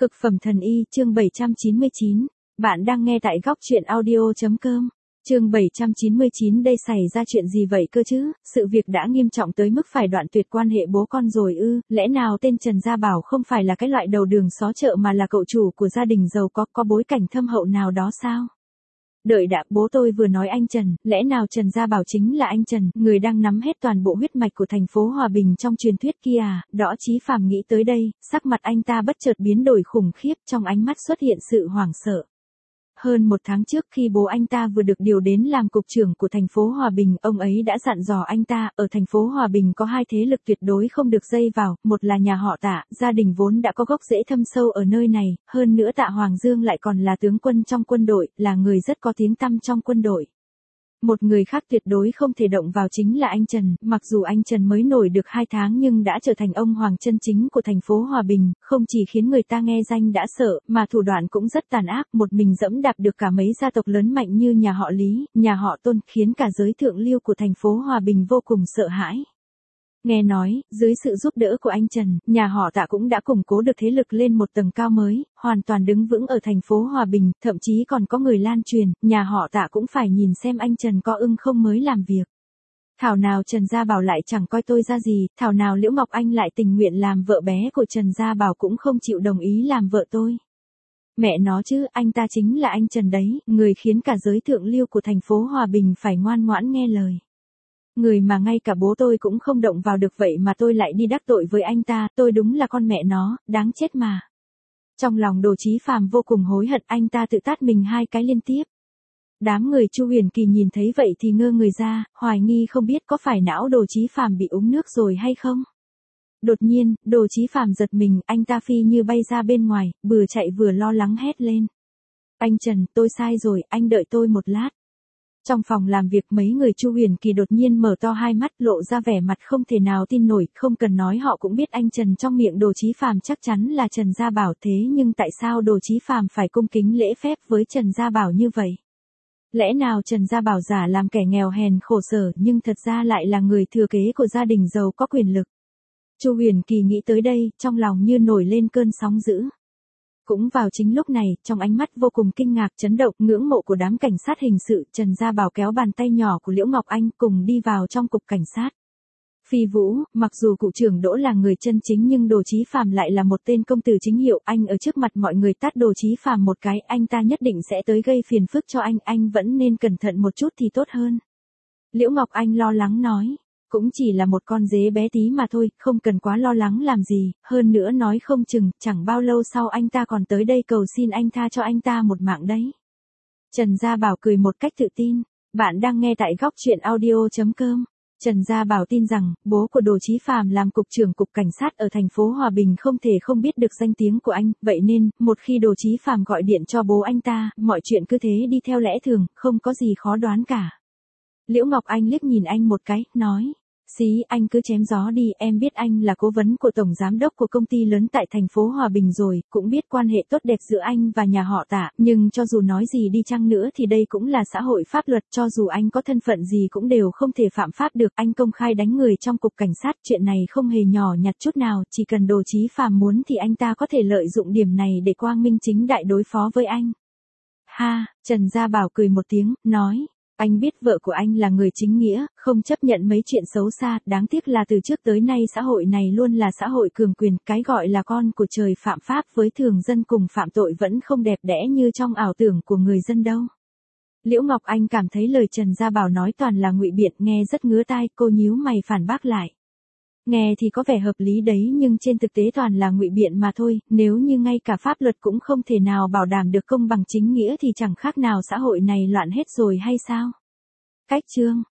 Cực phẩm thần y, chương 799. Bạn đang nghe tại góc truyện audio.com. Chương 799, đây xảy ra chuyện gì vậy cơ chứ? Sự việc đã nghiêm trọng tới mức phải đoạn tuyệt quan hệ bố con rồi ư? Lẽ nào tên Trần Gia Bảo không phải là cái loại đầu đường xó chợ mà là cậu chủ của gia đình giàu có bối cảnh thâm hậu nào đó sao? Đợi đã, bố tôi vừa nói anh Trần, lẽ nào Trần Gia Bảo chính là anh Trần, người đang nắm hết toàn bộ huyết mạch của thành phố Hòa Bình trong truyền thuyết kia à? Đỗ Chí Phàm nghĩ tới đây, sắc mặt anh ta bất chợt biến đổi khủng khiếp, trong ánh mắt xuất hiện sự hoảng sợ. Hơn một tháng trước khi bố anh ta vừa được điều đến làm cục trưởng của thành phố Hòa Bình, ông ấy đã dặn dò anh ta, ở thành phố Hòa Bình có hai thế lực tuyệt đối không được dây vào, một là nhà họ Tạ, gia đình vốn đã có gốc rễ thâm sâu ở nơi này, hơn nữa Tạ Hoàng Dương lại còn là tướng quân trong quân đội, là người rất có tiếng tăm trong quân đội. Một người khác tuyệt đối không thể động vào chính là anh Trần, mặc dù anh Trần mới nổi được 2 tháng nhưng đã trở thành ông hoàng chân chính của thành phố Hòa Bình, không chỉ khiến người ta nghe danh đã sợ, mà thủ đoạn cũng rất tàn ác, một mình dẫm đạp được cả mấy gia tộc lớn mạnh như nhà họ Lý, nhà họ Tôn, khiến cả giới thượng lưu của thành phố Hòa Bình vô cùng sợ hãi. Nghe nói, dưới sự giúp đỡ của anh Trần, nhà họ Tạ cũng đã củng cố được thế lực lên một tầng cao mới, hoàn toàn đứng vững ở thành phố Hòa Bình, thậm chí còn có người lan truyền, nhà họ Tạ cũng phải nhìn xem anh Trần có ưng không mới làm việc. Thảo nào Trần Gia Bảo lại chẳng coi tôi ra gì, thảo nào Liễu Ngọc Anh lại tình nguyện làm vợ bé của Trần Gia Bảo cũng không chịu đồng ý làm vợ tôi. Mẹ nó chứ, anh ta chính là anh Trần đấy, người khiến cả giới thượng lưu của thành phố Hòa Bình phải ngoan ngoãn nghe lời. Người mà ngay cả bố tôi cũng không động vào được vậy mà tôi lại đi đắc tội với anh ta, tôi đúng là con mẹ nó, đáng chết mà. Trong lòng Đỗ Chí Phàm vô cùng hối hận, anh ta tự tát mình 2 cái liên tiếp. Đám người Chu Huyền Kỳ nhìn thấy vậy thì ngơ người ra, hoài nghi không biết có phải não Đỗ Chí Phàm bị uống nước rồi hay không. Đột nhiên, Đỗ Chí Phàm giật mình, anh ta phi như bay ra bên ngoài, vừa chạy vừa lo lắng hét lên. Anh Trần, tôi sai rồi, anh đợi tôi một lát. Trong phòng làm việc mấy người Chu Huyền Kỳ đột nhiên mở to hai mắt lộ ra vẻ mặt không thể nào tin nổi, không cần nói họ cũng biết anh Trần trong miệng Đỗ Chí Phàm chắc chắn là Trần Gia Bảo, thế nhưng tại sao Đỗ Chí Phàm phải cung kính lễ phép với Trần Gia Bảo như vậy? Lẽ nào Trần Gia Bảo giả làm kẻ nghèo hèn khổ sở nhưng thật ra lại là người thừa kế của gia đình giàu có quyền lực? Chu Huyền Kỳ nghĩ tới đây, trong lòng như nổi lên cơn sóng dữ. Cũng vào chính lúc này, trong ánh mắt vô cùng kinh ngạc, chấn động, ngưỡng mộ của đám cảnh sát hình sự, Trần Gia Bảo kéo bàn tay nhỏ của Liễu Ngọc Anh cùng đi vào trong cục cảnh sát. Phi Vũ, mặc dù cụ trưởng Đỗ là người chân chính nhưng Đỗ Chí Phàm lại là một tên công tử chính hiệu, anh ở trước mặt mọi người tát Đỗ Chí Phàm một cái, anh ta nhất định sẽ tới gây phiền phức cho anh vẫn nên cẩn thận một chút thì tốt hơn. Liễu Ngọc Anh lo lắng nói. Cũng chỉ là một con dế bé tí mà thôi, không cần quá lo lắng làm gì, hơn nữa nói không chừng, chẳng bao lâu sau anh ta còn tới đây cầu xin anh tha cho anh ta một mạng đấy. Trần Gia Bảo cười một cách tự tin, bạn đang nghe tại góc truyện audio.com. Trần Gia Bảo tin rằng, bố của Đỗ Chí Phàm làm cục trưởng cục cảnh sát ở thành phố Hòa Bình không thể không biết được danh tiếng của anh, vậy nên, một khi Đỗ Chí Phàm gọi điện cho bố anh ta, mọi chuyện cứ thế đi theo lẽ thường, không có gì khó đoán cả. Liễu Ngọc Anh liếc nhìn anh một cái, nói. Xí, anh cứ chém gió đi, em biết anh là cố vấn của tổng giám đốc của công ty lớn tại thành phố Hòa Bình rồi, cũng biết quan hệ tốt đẹp giữa anh và nhà họ Tạ, nhưng cho dù nói gì đi chăng nữa thì đây cũng là xã hội pháp luật, cho dù anh có thân phận gì cũng đều không thể phạm pháp được, anh công khai đánh người trong cục cảnh sát, chuyện này không hề nhỏ nhặt chút nào, chỉ cần Đỗ Chí Phàm muốn thì anh ta có thể lợi dụng điểm này để quang minh chính đại đối phó với anh. Ha, Trần Gia Bảo cười một tiếng, nói. Anh biết vợ của anh là người chính nghĩa, không chấp nhận mấy chuyện xấu xa, đáng tiếc là từ trước tới nay xã hội này luôn là xã hội cường quyền, cái gọi là con của trời phạm pháp với thường dân cùng phạm tội vẫn không đẹp đẽ như trong ảo tưởng của người dân đâu. Liễu Ngọc Anh cảm thấy lời Trần Gia Bảo nói toàn là ngụy biện, nghe rất ngứa tai, cô nhíu mày phản bác lại. Nghe thì có vẻ hợp lý đấy nhưng trên thực tế toàn là ngụy biện mà thôi, nếu như ngay cả pháp luật cũng không thể nào bảo đảm được công bằng chính nghĩa thì chẳng khác nào xã hội này loạn hết rồi hay sao? Cách chương